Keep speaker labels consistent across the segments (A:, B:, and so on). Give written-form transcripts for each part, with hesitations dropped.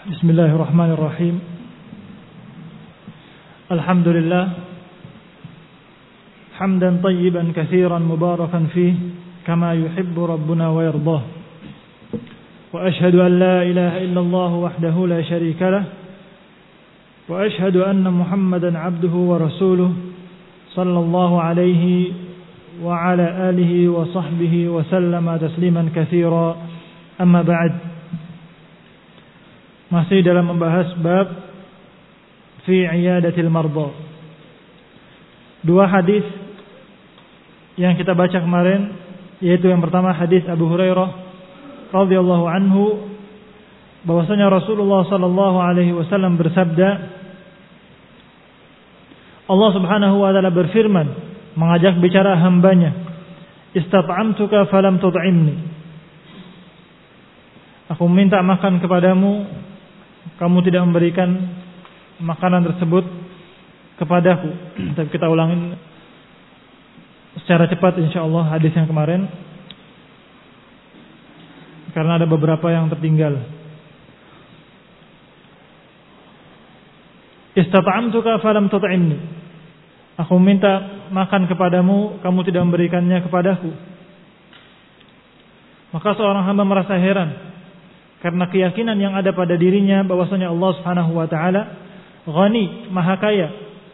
A: Bismillahirrahmanirrahim. Alhamdulillah hamdan tayyiban katsiran mubarakan fihi kama yuhibbu rabbuna wa yardah. Wa ashhadu an la ilaha illallah wahdahu la syarika lah wa ashhadu anna Muhammadan abduhu wa rasuluh sallallahu alaihi wa ala alihi wa sahbihi wa sallama tasliman katsira. Amma ba'd. Masih dalam membahas bab fi iyadatil marda. Dua hadis yang kita baca kemarin, yaitu yang pertama hadis Abu Hurairah radhiyallahu anhu bahwasanya Rasulullah sallallahu alaihi wasallam bersabda, Allah Subhanahu wa taala berfirman mengajak bicara hambanya, istat'amtuka falam tud'imni. Aku minta makan kepadamu, kamu tidak memberikan makanan tersebut kepadaku. Tapi kita ulangin secara cepat insyaallah hadis yang kemarin, karena ada beberapa yang tertinggal. Istat'amtuka falam tut'imni. Aku minta makan kepadamu, kamu tidak memberikannya kepadaku. Maka seorang hamba merasa heran karena keyakinan yang ada pada dirinya bahwasanya Allah Subhanahu wa taala Ghani, Maha Kaya,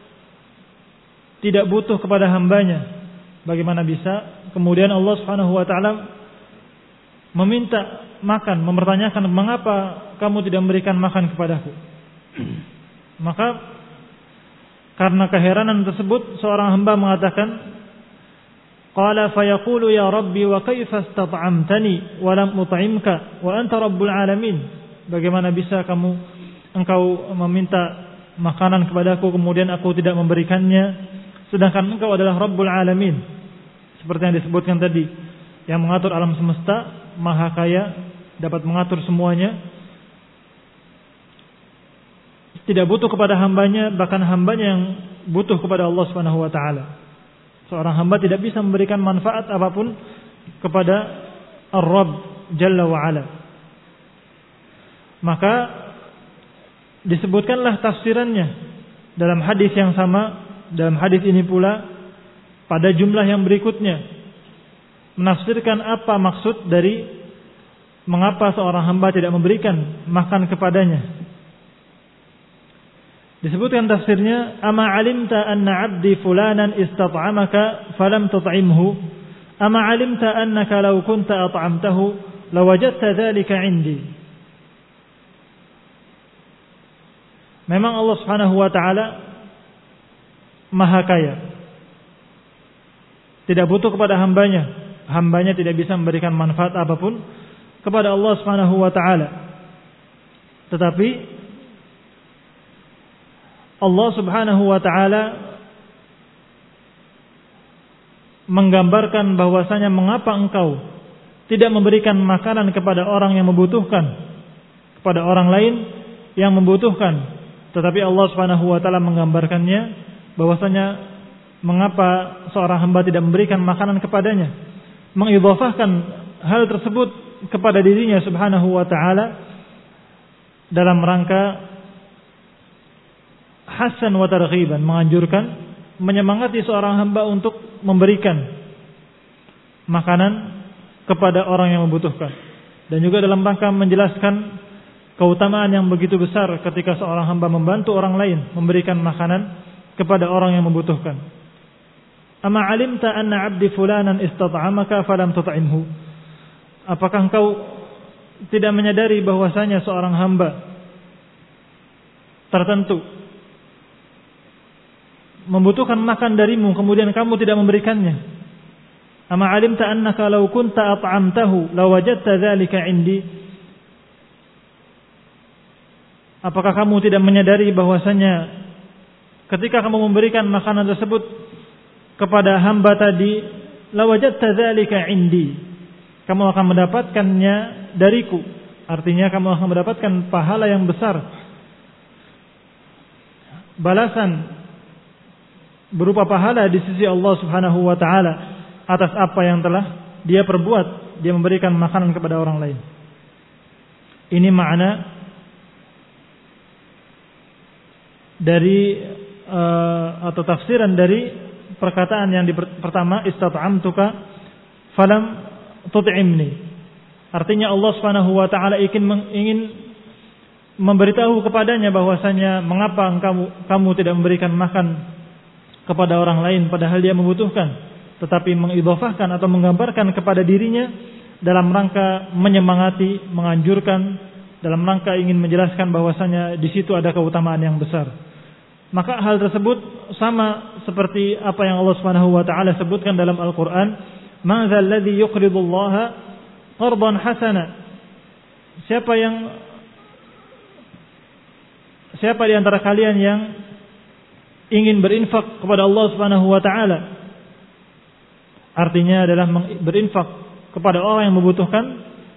A: tidak butuh kepada hambanya. Bagaimana bisa kemudian Allah Subhanahu wa taala meminta makan, mempertanyakan mengapa kamu tidak memberikan makan kepadaku? Maka karena keheranan tersebut seorang hamba mengatakan, qala fayaqulu ya rabbi wa kaifa istat'amtani wa lam ut'imka wa anta rabbul alamin. Bagaimana bisa engkau meminta makanan kepadaku kemudian aku tidak memberikannya, sedangkan engkau adalah Rabbul Alamin. Seperti yang disebutkan tadi, yang mengatur alam semesta, Maha Kaya, dapat mengatur semuanya, tidak butuh kepada hambanya, bahkan hambanya yang butuh kepada Allah Subhanahu wa taala. Seorang hamba tidak bisa memberikan manfaat apapun kepada Ar-Rabb Jalla wa Ala. Maka disebutkanlah tafsirannya dalam hadis yang sama, dalam hadis ini pula pada jumlah yang berikutnya, menafsirkan apa maksud dari mengapa seorang hamba tidak memberikan makan kepadanya. Disebutkan tafsirnya, ama alimta anna abdi fulanan istat'amaka falam tut'imhu, ama alimta annaka law kunta at'amtahu lawajadta dzalika 'indi. Memang Allah Subhanahu wa taala Maha Kaya, tidak butuh kepada hambanya. Hambanya tidak bisa memberikan manfaat apapun kepada Allah Subhanahu wa taala. Tetapi Allah Subhanahu wa taala menggambarkan bahwasanya mengapa engkau tidak memberikan makanan kepada orang yang membutuhkan, kepada orang lain yang membutuhkan, tetapi Allah Subhanahu wa taala menggambarkannya bahwasanya mengapa seorang hamba tidak memberikan makanan kepadanya, mengidhafahkan hal tersebut kepada dirinya Subhanahu wa taala dalam rangka hasan wa targhiban, menganjurkan, menyemangati seorang hamba untuk memberikan makanan kepada orang yang membutuhkan, dan juga dalam rangka menjelaskan keutamaan yang begitu besar ketika seorang hamba membantu orang lain memberikan makanan kepada orang yang membutuhkan. Ama alimta anna abdi fulanan istat'amaka falam tut'imhu. Apakah engkau tidak menyadari bahwasanya seorang hamba tertentu membutuhkan makan darimu kemudian kamu tidak memberikannya? Ama alimta annaka law kunta at'amtahu lawajadta dzalika 'indi. Apakah kamu tidak menyadari bahwasanya ketika kamu memberikan makanan tersebut kepada hamba tadi, lawajadta dzalika 'indi, kamu akan mendapatkannya dariku. Artinya kamu akan mendapatkan pahala yang besar, balasan berupa pahala di sisi Allah Subhanahu wa taala atas apa yang telah dia perbuat, dia memberikan makanan kepada orang lain. Ini makna dari atau tafsiran dari perkataan yang pertama, istat'amtuka falam tut'imni. Artinya Allah Subhanahu wa taala ingin memberitahu kepadanya bahwasanya mengapa kamu tidak memberikan makan kepada orang lain padahal dia membutuhkan, tetapi mengidhafahkan atau menggambarkan kepada dirinya dalam rangka menyemangati, menganjurkan, dalam rangka ingin menjelaskan bahwasanya di situ ada keutamaan yang besar. Maka hal tersebut sama seperti apa yang Allah Subhanahu wa taala sebutkan dalam Al-Qur'an, "Man dzal ladzi yuqridullaha qardan hasana." Siapa di antara kalian yang ingin berinfak kepada Allah Subhanahu wa taala? Artinya adalah berinfak kepada orang yang membutuhkan,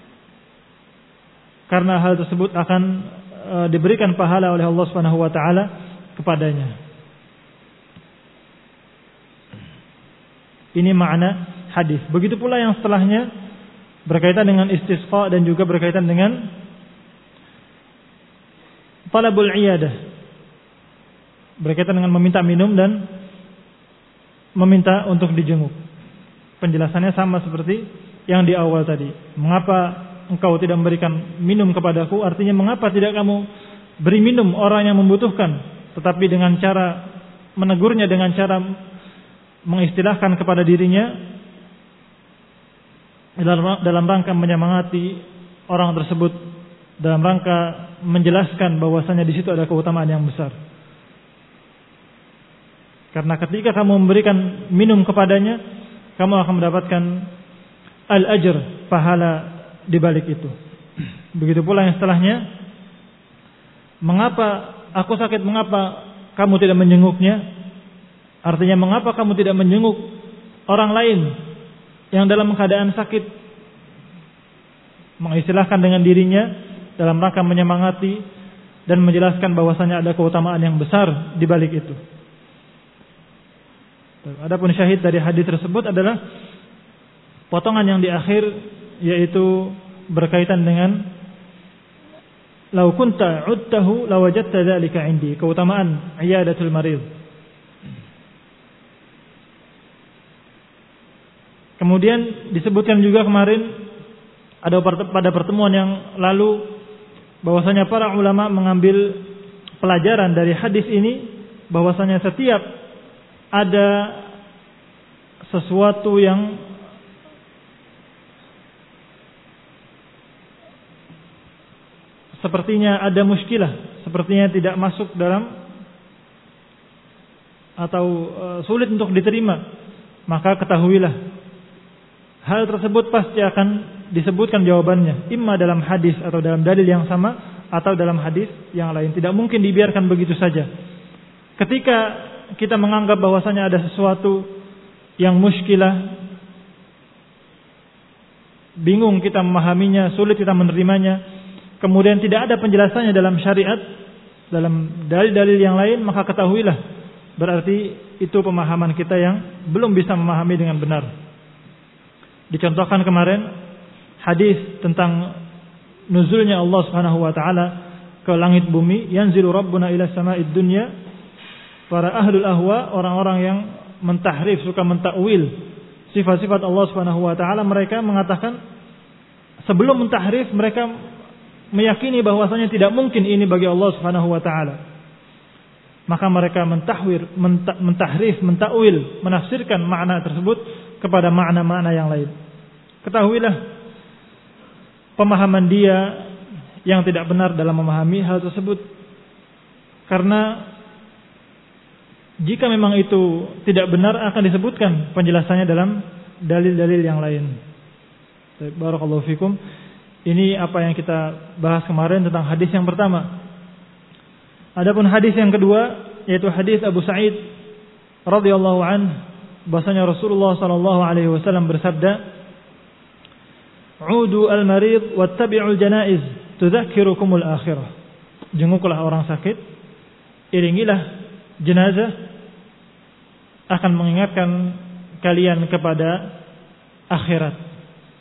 A: karena hal tersebut akan diberikan pahala oleh Allah Subhanahu wa taala kepadanya. Ini makna hadis. Begitu pula yang setelahnya berkaitan dengan istisqa dan juga berkaitan dengan talabul iyadah, berkaitan dengan meminta minum dan meminta untuk dijenguk. Penjelasannya sama seperti yang di awal tadi. Mengapa engkau tidak memberikan minum kepadaku? Artinya mengapa tidak kamu beri minum orang yang membutuhkan, tetapi dengan cara menegurnya, dengan cara mengistilahkan kepada dirinya dalam rangka menyemangati orang tersebut, dalam rangka menjelaskan bahwasanya di situ ada keutamaan yang besar. Karena ketika kamu memberikan minum kepadanya, kamu akan mendapatkan al-ajr, pahala di balik itu. Begitu pula yang setelahnya, mengapa aku sakit, mengapa kamu tidak menjenguknya? Artinya mengapa kamu tidak menjenguk orang lain yang dalam keadaan sakit? Mengistilahkan dengan dirinya dalam rangka menyemangati dan menjelaskan bahwasanya ada keutamaan yang besar di balik itu. Adapun syahid dari hadis tersebut adalah potongan yang di akhir, yaitu berkaitan dengan "Lau kunta 'udtahu lawajadta dzalika 'indi", keutamaan iyadatul marid. Kemudian disebutkan juga kemarin pada pertemuan yang lalu bahwasanya para ulama mengambil pelajaran dari hadis ini, bahwasanya setiap ada sesuatu yang sepertinya ada muskilah, sepertinya tidak masuk dalam atau sulit untuk diterima, maka ketahuilah hal tersebut pasti akan disebutkan jawabannya, imma dalam hadis atau dalam dalil yang sama atau dalam hadis yang lain. Tidak mungkin dibiarkan begitu saja. Ketika kita menganggap bahwasanya ada sesuatu yang muskilah, bingung kita memahaminya, sulit kita menerimanya, kemudian tidak ada penjelasannya dalam syariat, dalam dalil-dalil yang lain, maka ketahuilah berarti itu pemahaman kita yang belum bisa memahami dengan benar. Dicontohkan kemarin hadis tentang nuzulnya Allah Subhanahu wa taala ke langit bumi, yanzilu rabbuna ila sama'id dunya. Para ahlul ahwa, orang-orang yang mentahrif, suka mentakwil sifat-sifat Allah Subhanahu wa taala, mereka mengatakan sebelum mentahrif mereka meyakini bahwasanya tidak mungkin ini bagi Allah Subhanahu wa taala. Maka mereka mentahrif, mentakwil, menafsirkan makna tersebut kepada makna-makna yang lain. Ketahuilah pemahaman dia yang tidak benar dalam memahami hal tersebut. Karena jika memang itu tidak benar, akan disebutkan penjelasannya dalam dalil-dalil yang lain. Barakallahu fikum. Ini apa yang kita bahas kemarin tentang hadis yang pertama. Adapun hadis yang kedua, yaitu hadis Abu Sa'id radhiyallahu anhu, bahwasanya Rasulullah sallallahu alaihi wasallam bersabda, "Udu al-marid wattabi'ul janaiz tudzakkirukumul akhirah." Jenguklah orang sakit, iringilah jenazah, akan mengingatkan kalian kepada akhirat.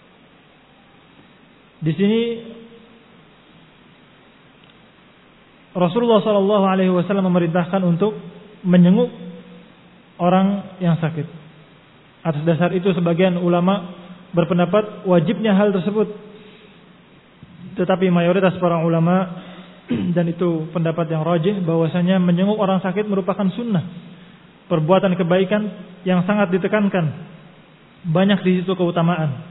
A: Di sini Rasulullah SAW memerintahkan untuk menjenguk orang yang sakit. Atas dasar itu sebagian ulama berpendapat wajibnya hal tersebut. Tetapi mayoritas para ulama, dan itu pendapat yang rajih, bahwasanya menjenguk orang sakit merupakan sunnah, perbuatan kebaikan yang sangat ditekankan. Banyak di situ keutamaan.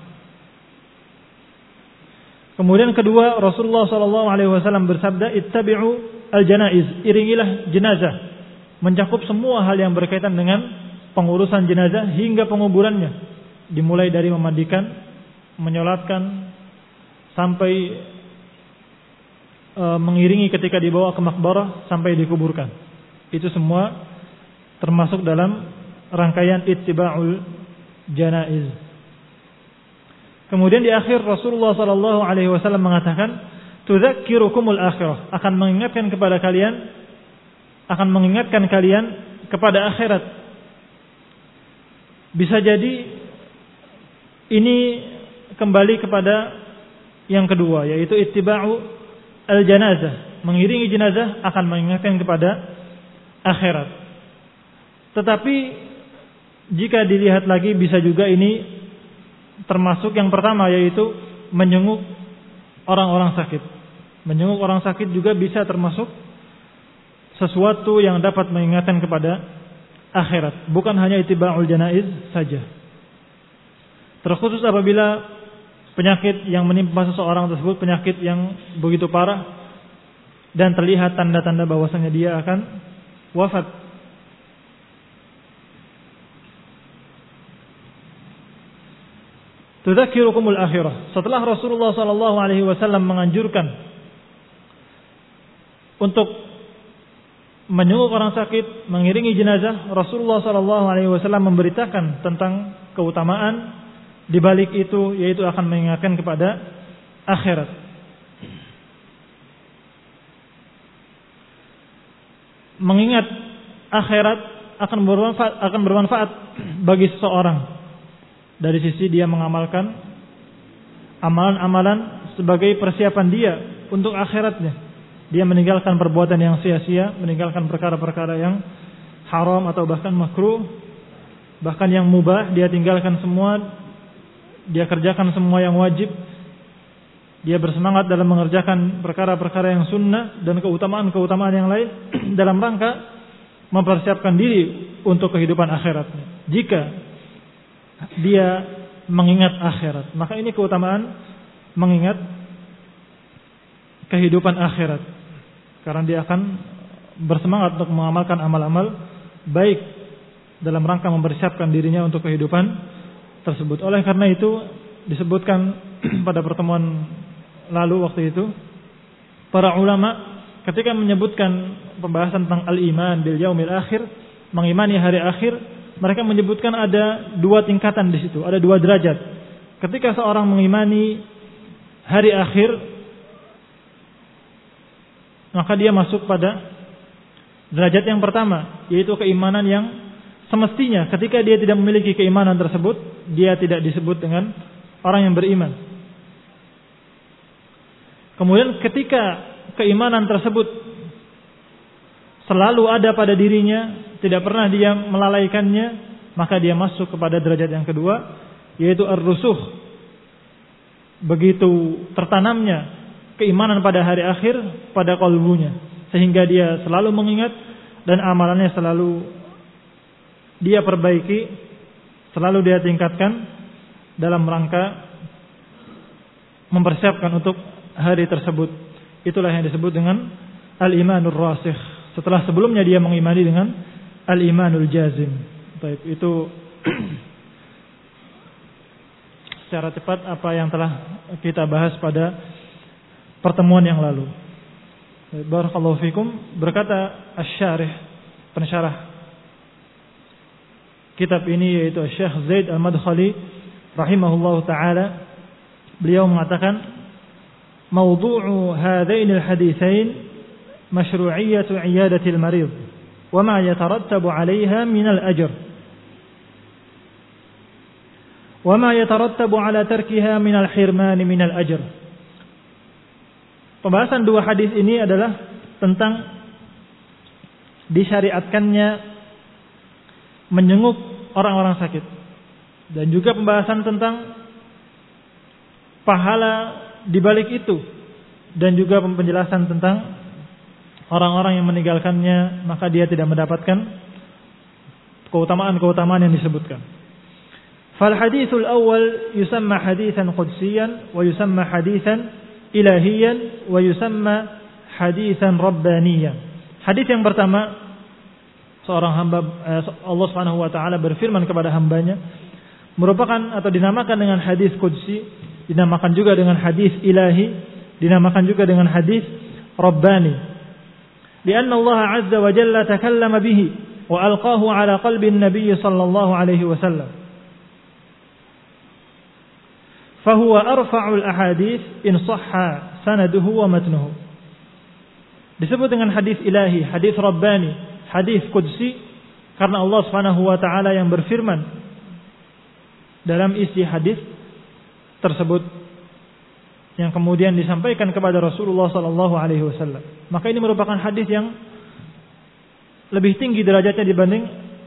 A: Kemudian kedua, Rasulullah SAW bersabda, ittabi'u al-janaiz, iringilah jenazah, mencakup semua hal yang berkaitan dengan pengurusan jenazah hingga penguburannya, dimulai dari memandikan, menyolatkan, sampai mengiringi ketika dibawa ke makbarah sampai dikuburkan. Itu semua termasuk dalam rangkaian ittiba'ul janaiz. Kemudian di akhir Rasulullah SAW mengatakan, tudzakirukumul akhirah, akan mengingatkan kalian kepada akhirat. Bisa jadi ini kembali kepada yang kedua, yaitu ittiba'u al-janazah, mengiringi jenazah akan mengingatkan kepada akhirat. Tetapi jika dilihat lagi, bisa juga ini termasuk yang pertama, yaitu menjenguk orang-orang sakit. Menjenguk orang sakit juga bisa termasuk sesuatu yang dapat mengingatkan kepada akhirat, bukan hanya ittiba'ul janaiz saja. Terkhusus apabila penyakit yang menimpa seseorang tersebut penyakit yang begitu parah dan terlihat tanda-tanda bahwasanya dia akan wafat. Tudzakirukumul akhirah. Setelah Rasulullah SAW menganjurkan untuk menjenguk orang sakit, mengiringi jenazah, Rasulullah SAW memberitakan tentang keutamaan di balik itu, yaitu akan mengingatkan kepada akhirat. Mengingat akhirat akan bermanfaat bagi seseorang. Dari sisi dia mengamalkan amalan-amalan sebagai persiapan dia untuk akhiratnya. Dia meninggalkan perbuatan yang sia-sia, meninggalkan perkara-perkara yang haram atau bahkan makruh, bahkan yang mubah dia tinggalkan semua, dia kerjakan semua yang wajib. Dia bersemangat dalam mengerjakan perkara-perkara yang sunnah dan keutamaan-keutamaan yang lain dalam rangka mempersiapkan diri untuk kehidupan akhiratnya. Jika dia mengingat akhirat, maka ini keutamaan mengingat kehidupan akhirat, karena dia akan bersemangat untuk mengamalkan amal-amal baik dalam rangka mempersiapkan dirinya untuk kehidupan tersebut. Oleh karena itu disebutkan pada pertemuan lalu waktu itu, para ulama ketika menyebutkan pembahasan tentang al-iman bil yaumil akhir, mengimani hari akhir, mereka menyebutkan ada dua tingkatan di situ, ada dua derajat. Ketika seorang mengimani hari akhir, maka dia masuk pada derajat yang pertama, yaitu keimanan yang semestinya ketika dia tidak memiliki keimanan tersebut, dia tidak disebut dengan orang yang beriman. Kemudian ketika keimanan tersebut selalu ada pada dirinya, tidak pernah dia melalaikannya, maka dia masuk kepada derajat yang kedua, yaitu ar-rusuh. Begitu tertanamnya keimanan pada hari akhir pada qalbunya, sehingga dia selalu mengingat dan amalannya selalu dia perbaiki, selalu dia tingkatkan dalam rangka mempersiapkan untuk hari tersebut. Itulah yang disebut dengan al-imanur rasikh. Setelah sebelumnya dia mengimani dengan al-imanul jazim. Baik, itu secara cepat apa yang telah kita bahas pada pertemuan yang lalu. Barakallahu fikum. Berkata asy-syarih, pensyarah kitab ini, yaitu Syekh Zaid Al-Madkhali rahimahullahu taala, beliau mengatakan, "Mawdu'u hadainil haditsain masyru'iyyatu 'iyadatil marid wa ma yatarattabu 'alayha minal ajr wa ma yatarattabu 'ala tarkiha minal hirman minal ajr." Pembahasan dua hadis ini adalah tentang disyariatkannya menjenguk orang-orang sakit, dan juga pembahasan tentang pahala di balik itu, dan juga penjelasan tentang orang-orang yang meninggalkannya maka dia tidak mendapatkan keutamaan-keutamaan yang disebutkan. Fal haditsul awal yusamma haditsan qudsiyan wa yusamma haditsan ilahiyan wa yusamma haditsan rabbaniyan. Hadis yang pertama, seorang hamba Allah Subhanahu wa taala berfirman kepada hambanya, merupakan atau dinamakan dengan hadis qudsi, dinamakan juga dengan hadis ilahi, dinamakan juga dengan hadis rabbani. Lianna Allah azza wa jalla takallama bihi wa alqahu ala qalbi an-nabiy sallallahu alaihi wasallam. Fahuwa arfa'ul ahadits in sahha sanaduhu wa matnuhu. Disebut dengan hadis ilahi, hadis rabbani, hadis qudsi karena Allah Subhanahu wa taala yang berfirman dalam isi hadis tersebut yang kemudian disampaikan kepada Rasulullah sallallahu alaihi wasallam. Maka ini merupakan hadis yang lebih tinggi derajatnya dibanding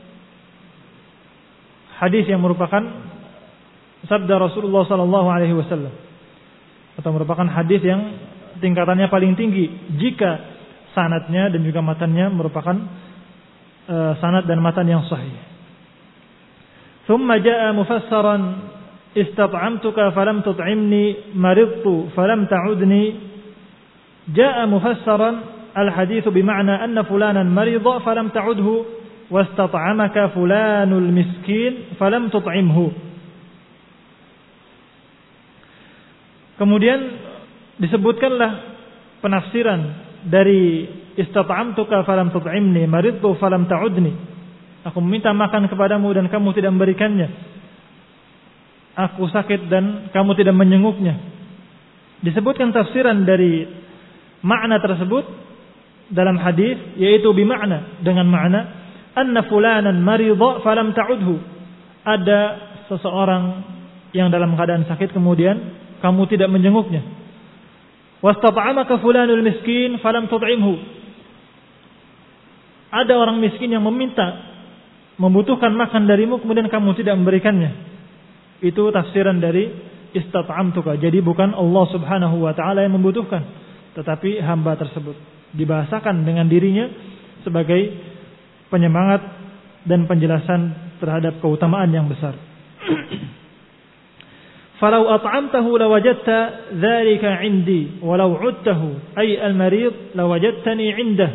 A: hadis yang merupakan sabda Rasulullah sallallahu alaihi wasallam, atau merupakan hadis yang tingkatannya paling tinggi jika sanadnya dan juga matannya merupakan sanad dan matan yang sahih. Thumma jaa mufassaran istat'amtuka falam tut'imni maridtu falam ta'udni. Jaa mufassaran al-hadits bima'na anna fulanan marida falam ta'udhu wastat'amaka fulanul miskin falam tut'imhu. Kemudian disebutkanlah penafsiran dari istat'amtuka falam tut'imni maridtu falam ta'udni. Aku meminta makan kepadamu dan kamu tidak memberikannya. Aku sakit dan kamu tidak menjenguknya. Disebutkan tafsiran dari makna tersebut dalam hadis, yaitu bimakna, dengan makna anna fulanan maridha falam ta'udhu. Ada seseorang yang dalam keadaan sakit kemudian kamu tidak menjenguknya. Wastat'amaka fulanul miskin falam tut'imhu. Ada orang miskin yang membutuhkan makan darimu kemudian kamu tidak memberikannya. Itu tafsiran dari istat'amtuka. Jadi bukan Allah Subhanahu wa taala yang membutuhkan, tetapi hamba tersebut. Dibahasakan dengan dirinya sebagai penyemangat dan penjelasan terhadap keutamaan yang besar. Falau at'amtahu lawajadta dzalika 'indi walau 'udtahu ay al-marid lawajadtani 'indah.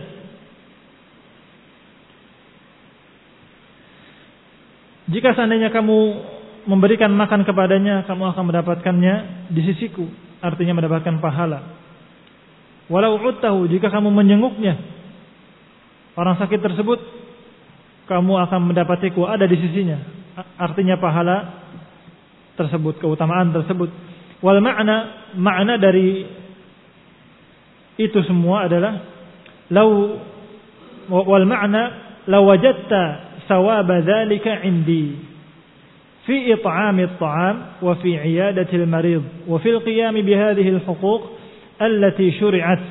A: Jika seandainya kamu memberikan makan kepadanya, kamu akan mendapatkannya di sisiku, artinya mendapatkan pahala. Walau 'udtahu, jika kamu menjenguknya orang sakit tersebut, kamu akan mendapatiku ada di sisinya, artinya pahala tersebut, keutamaan tersebut. Wal makna dari itu semua adalah wal makna law wajadta sawaba dzalika 'indi fi it'ami at-ta'am wa fi 'iyadati al-marid wa fi al-qiyam bi hadhihi al-huquq allati syuri'at.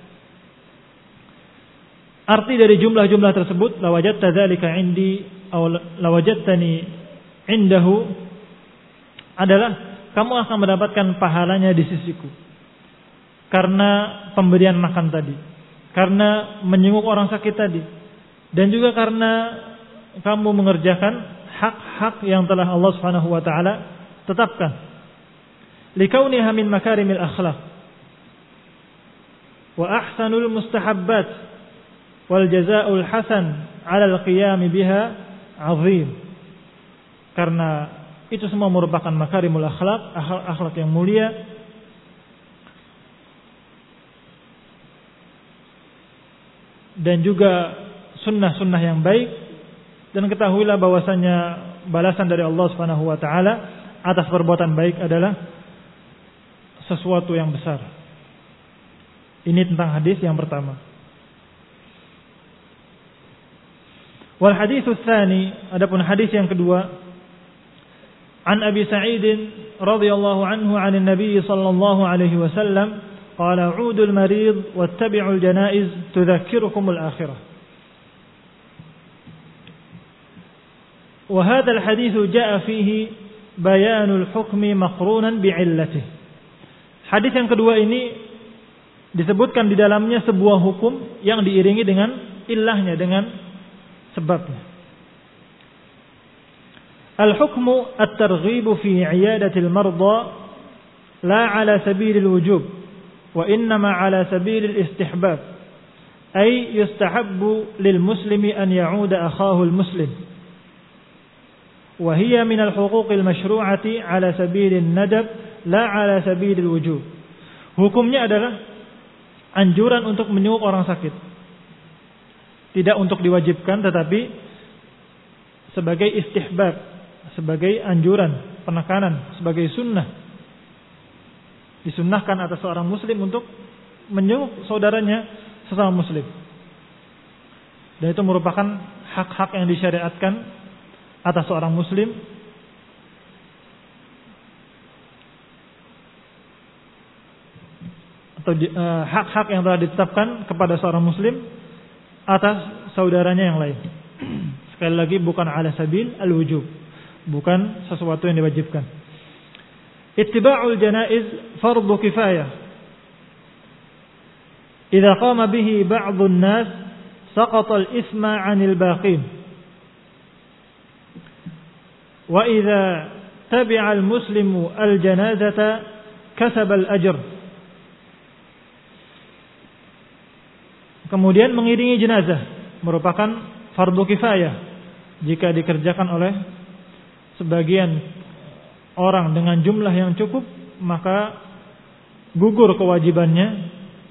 A: Arti dari jumlah-jumlah tersebut, law wajadta dzalika 'indi aw law wajadtani 'indahu, adalah kamu akan mendapatkan pahalanya di sisiku karena pemberian makan tadi, karena menjenguk orang sakit tadi, dan juga karena kamu mengerjakan hak-hak yang telah Allah Subhanahu wa taala tetapkan. Likauniha min makarimil akhlaq wa ahsanul mustahabbat wal jazaa'ul hasan 'ala al-qiyam biha 'azim. Karena itu semua merupakan makarimul akhlak, akhlak yang mulia, dan juga sunnah-sunnah yang baik. Dan ketahuilah bahwasanya balasan dari Allah Subhanahu wa taala atas perbuatan baik adalah sesuatu yang besar. Ini tentang hadis yang pertama. Wal haditsus tsani, adapun hadis yang kedua, an Abi Sa'id radhiyallahu anhu 'an Nabi sallallahu alaihi wasallam qala 'udul marid wattabi'ul janaiz tudzakirukumul akhirah. Wa hadzal hadits jaa'a fihi bayanul hukmi maqrunan bi'illatihi. Hadis yang kedua ini disebutkan di dalamnya sebuah hukum yang diiringi dengan illahnya, dengan sebabnya. Al-hukmu at-targhibu fi 'iyadatil marda la 'ala sabilil wujub wa innama 'ala sabilil istihbab. Ay yustahabbu lil muslimi an ya'uda akhahu al-muslim. Wa hiya min al-huquqil masyru'ati 'ala sabilin nadab la 'ala sabilil wujub. Hukumnya adalah anjuran untuk menyuap orang sakit. Tidak untuk diwajibkan, tetapi sebagai istihbab, sebagai anjuran, penekanan, sebagai sunnah. Disunnahkan atas seorang muslim untuk menyuap saudaranya sesama muslim. Dan itu merupakan hak-hak yang disyariatkan atas seorang muslim atau hak-hak yang telah ditetapkan kepada seorang muslim atas saudaranya yang lain. Sekali lagi, bukan ala sabil al-wujub, bukan sesuatu yang diwajibkan. Ittiba'ul janaiz fardhu kifayah. Idza qama bihi ba'dun nas saqata al-ithma 'anil baqin. Wa idza tabi'a al-muslimu al-janazata kasaba al-ajr. Kemudian mengiringi jenazah merupakan fardu kifayah. Jika dikerjakan oleh sebagian orang dengan jumlah yang cukup, maka gugur kewajibannya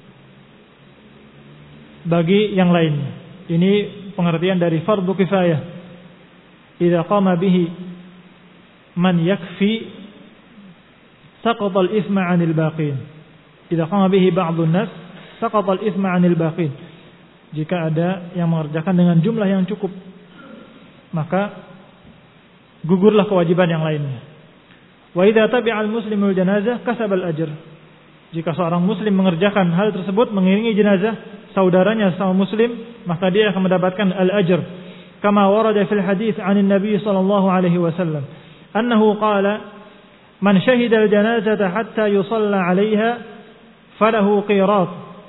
A: bagi yang lainnya. Ini pengertian dari fardu kifayah. Idza qama bihi man yakfi saqata al-ithma 'anil baqin. Idza qama bihi ba'dun nas saqata al-ithma 'anil baqin. Jika ada yang mengerjakan dengan jumlah yang cukup, maka gugurlah kewajiban yang lainnya. Wa idza tabi'a al-muslimu al-janazah kasaba al-ajr. Jika seorang muslim mengerjakan hal tersebut, mengiringi jenazah saudaranya sama muslim, maka dia akan mendapatkan al-ajr. Kama warada fil hadits 'anil nabi sallallahu alaihi wasallam annahu qala man syahida al-janazata hatta yusalla 'alaiha falahu qirat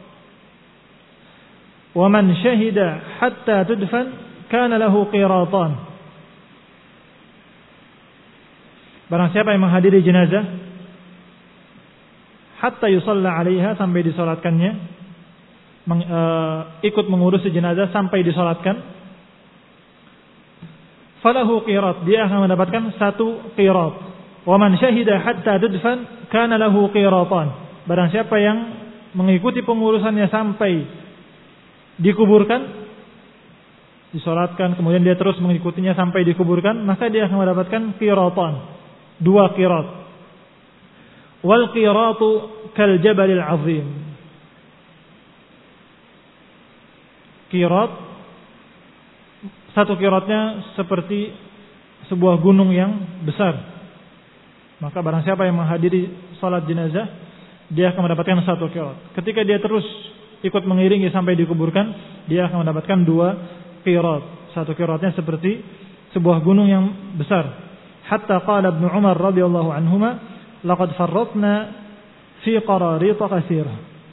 A: wa man syahida hatta tudfan kana lahu qiratan. Barang siapa yang menghadiri jenazah hatta yusalla 'alaiha, sampai disolatkannya, ikut mengurusi jenazah sampai disolatkan, falahu qirat, dia akan mendapatkan satu qirat. Wa man syahida hatta tudfan kana lahu qiratan. Barang siapa yang mengikuti pengurusannya sampai dikuburkan, disolatkan, kemudian dia terus mengikutinya sampai dikuburkan, maka dia akan mendapatkan qiratan, 2 qirat. Wal qiratu kal jabalil azim. Qirat, satu qiratnya seperti sebuah gunung yang besar. Maka barang siapa yang menghadiri salat jenazah, dia akan mendapatkan 1 qirat. Ketika dia terus ikut mengiringi sampai dikuburkan, dia akan mendapatkan 2 qirat. 1 qiratnya seperti sebuah gunung yang besar. Hatta qala Ibnu Umar radhiyallahu anhuma, laqad farratna fi qararit katsira.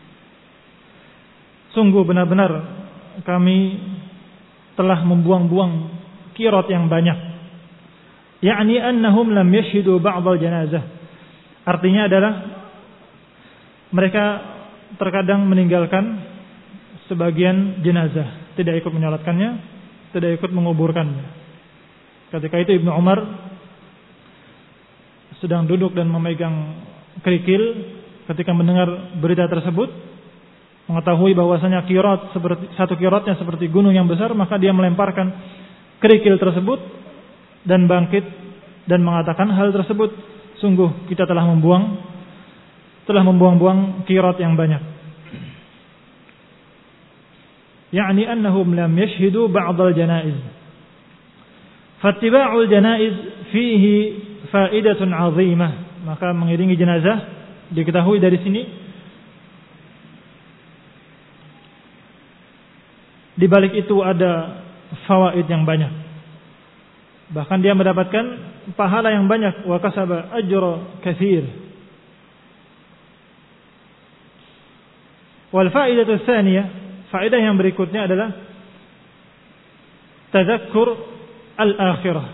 A: Sungguh benar-benar kami telah membuang-buang qirat yang banyak. Yakni annahum lam yashhadu ba'd al-janazah. Artinya adalah mereka terkadang meninggalkan sebagian jenazah, tidak ikut menyolatkannya, tidak ikut menguburkannya. Ketika itu Ibnu Umar sedang duduk dan memegang kerikil ketika mendengar berita tersebut, mengetahui bahwasanya qirat seperti 1 qiratnya seperti gunung yang besar, maka dia melemparkan kerikil tersebut dan bangkit dan mengatakan hal tersebut, sungguh kita telah membuang-buang qirat yang banyak. Yani annahum lam yashhadu ba'd al-janaiz. Fattiba'ul janaiz fihi fa'idatun 'azimah. Maka mengiringi jenazah, diketahui dari sini di balik itu ada fawaid yang banyak. Bahkan dia mendapatkan pahala yang banyak, wa kasaba ajra katsir. Wal faidatu tsaniyah, faedah yang berikutnya adalah tadzakkur al-akhirah.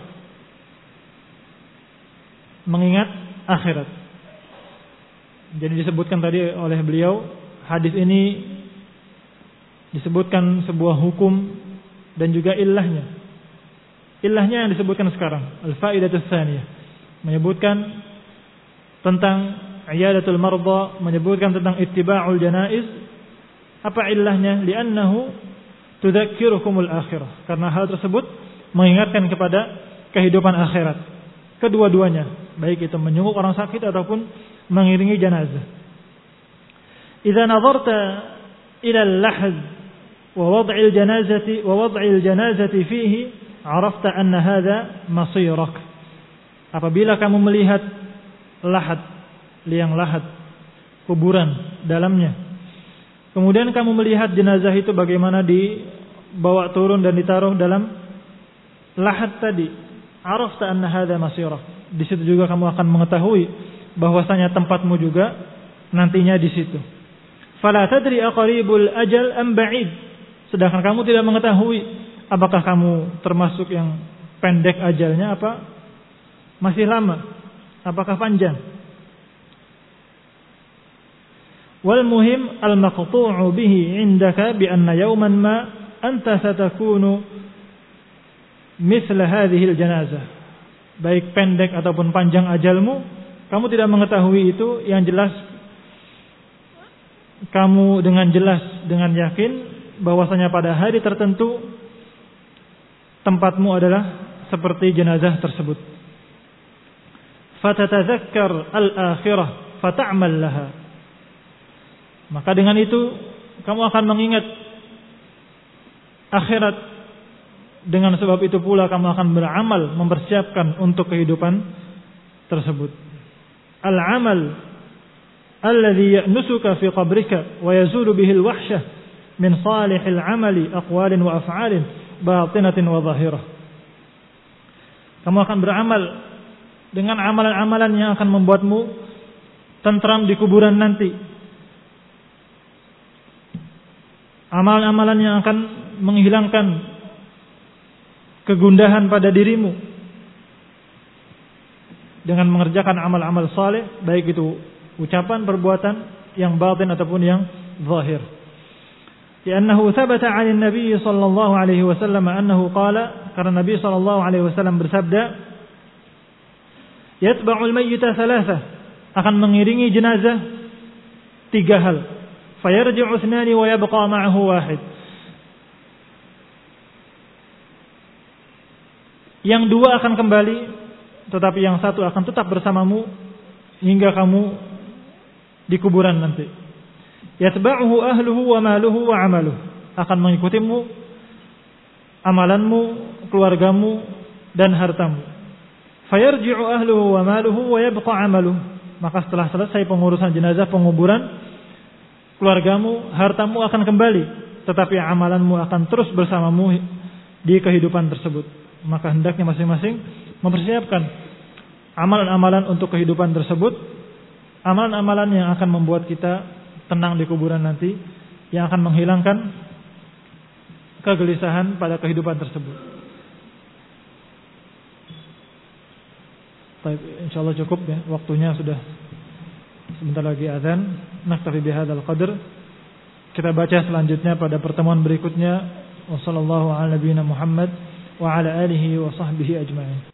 A: Mengingat akhirat. Jadi disebutkan tadi oleh beliau, hadis ini disebutkan sebuah hukum dan juga illahnya. Illahnya yang disebutkan sekarang, al-faidatu tsaniyah, menyebutkan tentang iyadatul marda, menyebutkan tentang ittiba'ul janaiz. Apa illahnya? Li'annahu tudzakkirukumul akhirah. Karena hal tersebut mengingatkan kepada kehidupan akhirat. Kedua-duanya, baik itu menjenguk orang sakit ataupun mengiringi jenazah. Idza nazarta ila al-lahd wa wad'il janazati fihi, 'arafta anna hadha masirak. Apabila kamu melihat lahad, liang lahad, kuburan dalamnya, kemudian kamu melihat jenazah itu bagaimana dibawa turun dan ditaruh dalam lahad tadi, 'arafta anna hadha masirak. Di situ juga kamu akan mengetahui bahwasanya tempatmu juga nantinya di situ. Fala tadri aqribul ajal am ba'id. Sedangkan kamu tidak mengetahui apakah kamu termasuk yang pendek ajalnya apa masih lama, apakah panjang. Wal muhim al maqtu'u bihi 'indaka bi anna yawman ma anta satakunu mithla hadhihi al janazah. Baik pendek ataupun panjang ajalmu, kamu tidak mengetahui itu. Yang jelas kamu dengan jelas, dengan yakin bahwasanya pada hari tertentu tempatmu adalah seperti jenazah tersebut. Fatatadzakkar al-akhirah fata'mal laha. Maka dengan itu kamu akan mengingat akhirat. Dengan sebab itu pula kamu akan beramal, mempersiapkan untuk kehidupan tersebut. Al-amal alladhi ya'nusuka fi qabrika wa yazulu bihi al-wahsyah min salihil amali aqwalin wa af'alin batinatin wa zahirah. Kamu akan beramal dengan amalan-amalan yang akan membuatmu tentram di kuburan nanti. Amalan-amalan yang akan menghilangkan kegundahan pada dirimu dengan mengerjakan amal-amal saleh, baik itu ucapan, perbuatan yang batin ataupun yang zahir. Li'annahu thabata 'ala an-nabi sallallahu alaihi wasallam annahu qala, karena Nabi sallallahu alaihi wasallam bersabda, yatba'ul mayyita thalatha, akan mengiringi jenazah 3 hal. Fayarji'u ithnani wa yabqa ma'ahu wahid. Yang 2 akan kembali, tetapi yang 1 akan tetap bersamamu hingga kamu di kuburan nanti. Yatba'uhu ahluhu wa maluhu wa 'amaluhu, akan mengikutimu amalanmu, keluargamu dan hartamu. Fayarji'u ahluhu wa maluhu wa yabqa 'amaluhu, maka setelah selesai pengurusan jenazah, penguburan, keluargamu, hartamu akan kembali, tetapi amalanmu akan terus bersamamu di kehidupan tersebut. Maka hendaknya masing-masing mempersiapkan amalan-amalan untuk kehidupan tersebut, amalan-amalan yang akan membuat kita tenang di kuburan nanti, yang akan menghilangkan kegelisahan pada kehidupan tersebut. Baik, insyaallah cukup ya, waktunya sudah sebentar lagi azan. Naktafi bihadzal qadr. Kita baca selanjutnya pada pertemuan berikutnya. Wassallallahu ala nabiyina Muhammad wa ala alihi wa sahbihi ajma'in.